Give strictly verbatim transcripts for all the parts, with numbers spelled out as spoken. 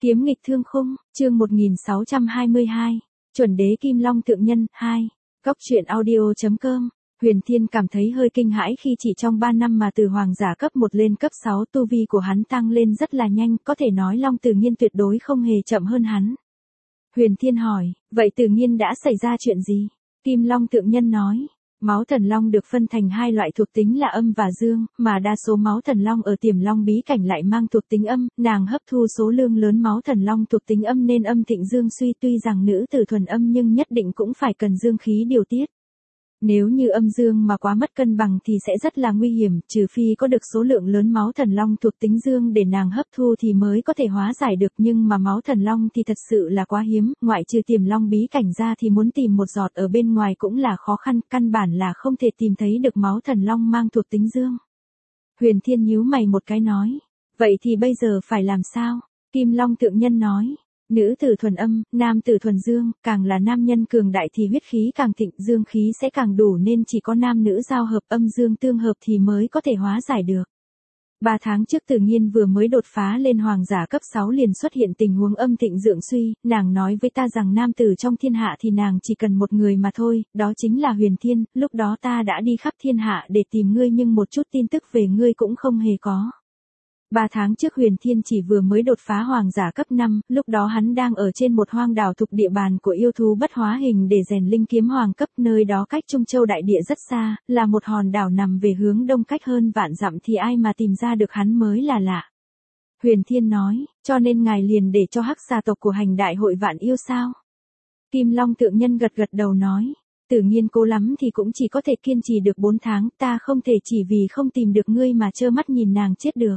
Kiếm nghịch thương khung, chương một nghìn sáu trăm hai mươi hai, chuẩn đế Kim Long Thượng Nhân, hai, góc truyện audio.com. Huyền Thiên cảm thấy hơi kinh hãi khi chỉ trong ba năm mà từ hoàng giả cấp một lên cấp sáu tu vi của hắn tăng lên rất là nhanh, có thể nói Long Tử Nghiên tuyệt đối không hề chậm hơn hắn. Huyền Thiên hỏi, vậy Tử Nghiên đã xảy ra chuyện gì? Kim Long Thượng Nhân nói, máu thần long được phân thành hai loại thuộc tính là âm và dương, mà đa số máu thần long ở Tiềm Long bí cảnh lại mang thuộc tính âm, nàng hấp thu số lượng lớn máu thần long thuộc tính âm nên âm thịnh dương suy, tuy rằng nữ tử thuần âm nhưng nhất định cũng phải cần dương khí điều tiết. Nếu như âm dương mà quá mất cân bằng thì sẽ rất là nguy hiểm, trừ phi có được số lượng lớn máu thần long thuộc tính dương để nàng hấp thu thì mới có thể hóa giải được, nhưng mà máu thần long thì thật sự là quá hiếm, ngoại trừ Tiềm Long bí cảnh ra thì muốn tìm một giọt ở bên ngoài cũng là khó khăn, căn bản là không thể tìm thấy được máu thần long mang thuộc tính dương. Huyền Thiên nhíu mày một cái nói, vậy thì bây giờ phải làm sao? Kim Long Thượng Nhân nói, nữ tử thuần âm, nam tử thuần dương, càng là nam nhân cường đại thì huyết khí càng thịnh, dương khí sẽ càng đủ, nên chỉ có nam nữ giao hợp âm dương tương hợp thì mới có thể hóa giải được. Ba tháng trước Tử Nghiên vừa mới đột phá lên hoàng giả cấp sáu liền xuất hiện tình huống âm thịnh dưỡng suy, nàng nói với ta rằng nam tử trong thiên hạ thì nàng chỉ cần một người mà thôi, đó chính là Huyền Thiên, lúc đó ta đã đi khắp thiên hạ để tìm ngươi nhưng một chút tin tức về ngươi cũng không hề có. Ba tháng trước Huyền Thiên chỉ vừa mới đột phá hoàng giả cấp năm, lúc đó hắn đang ở trên một hoang đảo thuộc địa bàn của yêu thú bất hóa hình để rèn linh kiếm hoàng cấp, nơi đó cách Trung Châu đại địa rất xa, là một hòn đảo nằm về hướng đông cách hơn vạn dặm, thì ai mà tìm ra được hắn mới là lạ. Huyền Thiên nói, cho nên ngài liền để cho hắc xà tộc của hành đại hội vạn yêu sao? Kim Long Thượng Nhân gật gật đầu nói, Tử Nghiên cố lắm thì cũng chỉ có thể kiên trì được bốn tháng, ta không thể chỉ vì không tìm được ngươi mà trơ mắt nhìn nàng chết được.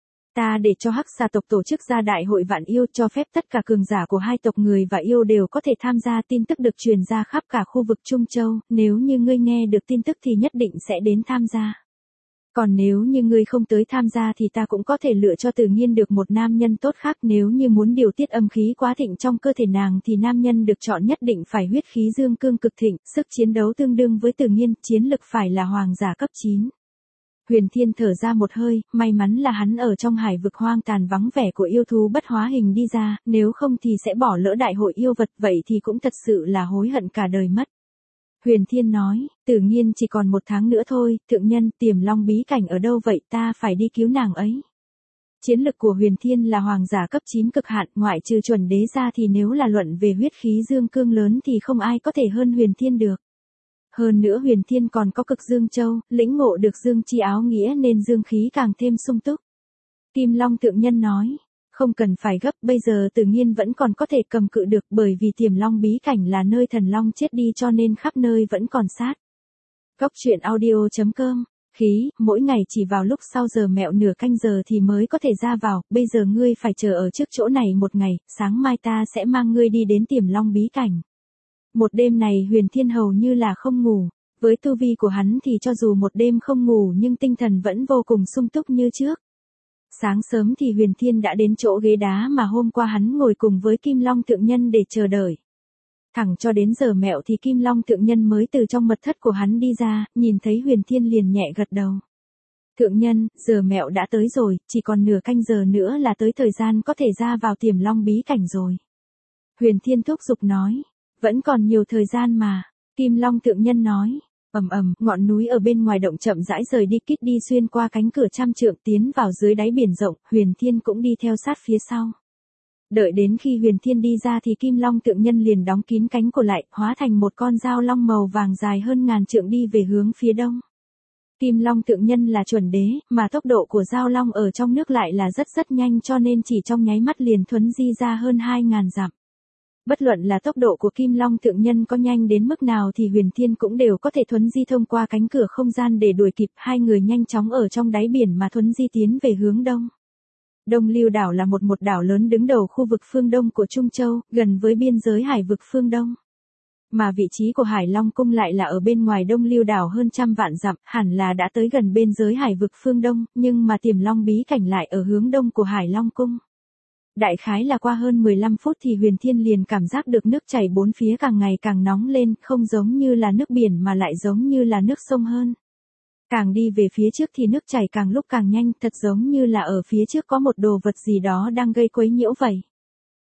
Ta để cho hắc xà tộc tổ chức ra đại hội vạn yêu, cho phép tất cả cường giả của hai tộc người và yêu đều có thể tham gia, tin tức được truyền ra khắp cả khu vực Trung Châu, nếu như ngươi nghe được tin tức thì nhất định sẽ đến tham gia. Còn nếu như ngươi không tới tham gia thì ta cũng có thể lựa cho Tử Nghiên được một nam nhân tốt khác, nếu như muốn điều tiết âm khí quá thịnh trong cơ thể nàng thì nam nhân được chọn nhất định phải huyết khí dương cương cực thịnh, sức chiến đấu tương đương với Tử Nghiên, chiến lực phải là hoàng giả cấp chín. Huyền Thiên thở ra một hơi, may mắn là hắn ở trong hải vực hoang tàn vắng vẻ của yêu thú bất hóa hình đi ra, nếu không thì sẽ bỏ lỡ đại hội yêu vật, vậy thì cũng thật sự là hối hận cả đời mất. Huyền Thiên nói, Tử Nghiên chỉ còn một tháng nữa thôi, Thượng Nhân, Tiềm Long bí cảnh ở đâu vậy, ta phải đi cứu nàng ấy. Chiến lực của Huyền Thiên là hoàng giả cấp chín cực hạn, ngoại trừ chuẩn đế ra thì nếu là luận về huyết khí dương cương lớn thì không ai có thể hơn Huyền Thiên được. Hơn nữa Huyền Thiên còn có cực dương châu, lĩnh ngộ được dương chi áo nghĩa nên dương khí càng thêm sung túc. Kim Long Thượng Nhân nói, không cần phải gấp, bây giờ Tử Nghiên vẫn còn có thể cầm cự được, bởi vì Tiềm Long bí cảnh là nơi thần long chết đi cho nên khắp nơi vẫn còn sát. Góc truyện audio.com, khí, mỗi ngày chỉ vào lúc sau giờ mẹo nửa canh giờ thì mới có thể ra vào, bây giờ ngươi phải chờ ở trước chỗ này một ngày, sáng mai ta sẽ mang ngươi đi đến Tiềm Long bí cảnh. Một đêm này Huyền Thiên hầu như là không ngủ, với tu vi của hắn thì cho dù một đêm không ngủ nhưng tinh thần vẫn vô cùng sung túc như trước. Sáng sớm thì Huyền Thiên đã đến chỗ ghế đá mà hôm qua hắn ngồi cùng với Kim Long Thượng Nhân để chờ đợi. Thẳng cho đến giờ mẹo thì Kim Long Thượng Nhân mới từ trong mật thất của hắn đi ra, nhìn thấy Huyền Thiên liền nhẹ gật đầu. Thượng Nhân, giờ mẹo đã tới rồi, chỉ còn nửa canh giờ nữa là tới thời gian có thể ra vào Tiềm Long bí cảnh rồi. Huyền Thiên thúc giục nói. Vẫn còn nhiều thời gian mà, Kim Long Thượng Nhân nói, ầm ầm, ngọn núi ở bên ngoài động chậm rãi rời đi, kít đi xuyên qua cánh cửa trăm trượng tiến vào dưới đáy biển rộng, Huyền Thiên cũng đi theo sát phía sau. Đợi đến khi Huyền Thiên đi ra thì Kim Long Thượng Nhân liền đóng kín cánh cổ lại, hóa thành một con dao long màu vàng dài hơn ngàn trượng đi về hướng phía đông. Kim Long Thượng Nhân là chuẩn đế, mà tốc độ của dao long ở trong nước lại là rất rất nhanh cho nên chỉ trong nháy mắt liền thuấn di ra hơn hai ngàn dặm. Bất luận là tốc độ của Kim Long Thượng Nhân có nhanh đến mức nào thì Huyền Thiên cũng đều có thể thuấn di thông qua cánh cửa không gian để đuổi kịp, hai người nhanh chóng ở trong đáy biển mà thuấn di tiến về hướng đông. Đông Lưu đảo là một một đảo lớn đứng đầu khu vực phương đông của Trung Châu, gần với biên giới hải vực phương đông. Mà vị trí của Hải Long Cung lại là ở bên ngoài Đông Lưu đảo hơn trăm vạn dặm, hẳn là đã tới gần biên giới hải vực phương đông, nhưng mà Tiềm Long bí cảnh lại ở hướng đông của Hải Long Cung. Đại khái là qua hơn mười lăm phút thì Huyền Thiên liền cảm giác được nước chảy bốn phía càng ngày càng nóng lên, không giống như là nước biển mà lại giống như là nước sông hơn. Càng đi về phía trước thì nước chảy càng lúc càng nhanh, thật giống như là ở phía trước có một đồ vật gì đó đang gây quấy nhiễu vậy.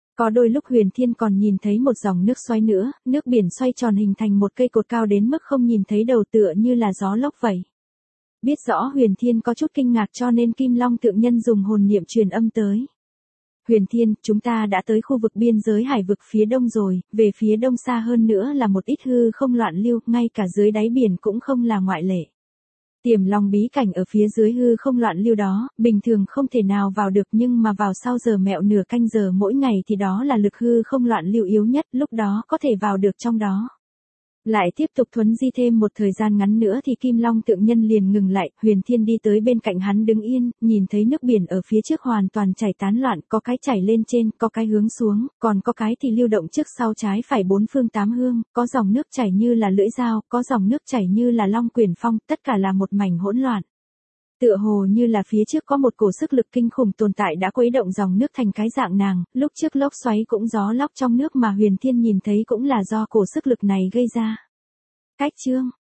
Có đôi lúc Huyền Thiên còn nhìn thấy một dòng nước xoáy nữa, nước biển xoay tròn hình thành một cây cột cao đến mức không nhìn thấy đầu tựa như là gió lốc vậy. Biết rõ Huyền Thiên có chút kinh ngạc cho nên Kim Long Tượng Nhân dùng hồn niệm truyền âm tới. Huyền Thiên, chúng ta đã tới khu vực biên giới hải vực phía đông rồi, về phía đông xa hơn nữa là một ít hư không loạn lưu, ngay cả dưới đáy biển cũng không là ngoại lệ. Tiềm Long bí cảnh ở phía dưới hư không loạn lưu đó, bình thường không thể nào vào được nhưng mà vào sau giờ mẹo nửa canh giờ mỗi ngày thì đó là lực hư không loạn lưu yếu nhất, lúc đó có thể vào được trong đó. Lại tiếp tục thuấn di thêm một thời gian ngắn nữa thì Kim Long Tượng Nhân liền ngừng lại, Huyền Thiên đi tới bên cạnh hắn đứng yên, nhìn thấy nước biển ở phía trước hoàn toàn chảy tán loạn, có cái chảy lên trên, có cái hướng xuống, còn có cái thì lưu động trước sau trái phải bốn phương tám hướng, có dòng nước chảy như là lưỡi dao, có dòng nước chảy như là long quyển phong, tất cả là một mảnh hỗn loạn. Tựa hồ như là phía trước có một cổ sức lực kinh khủng tồn tại đã khuấy động dòng nước thành cái dạng nàng, lúc trước lốc xoáy cũng gió lốc trong nước mà Huyền Thiên nhìn thấy cũng là do cổ sức lực này gây ra. Cách chương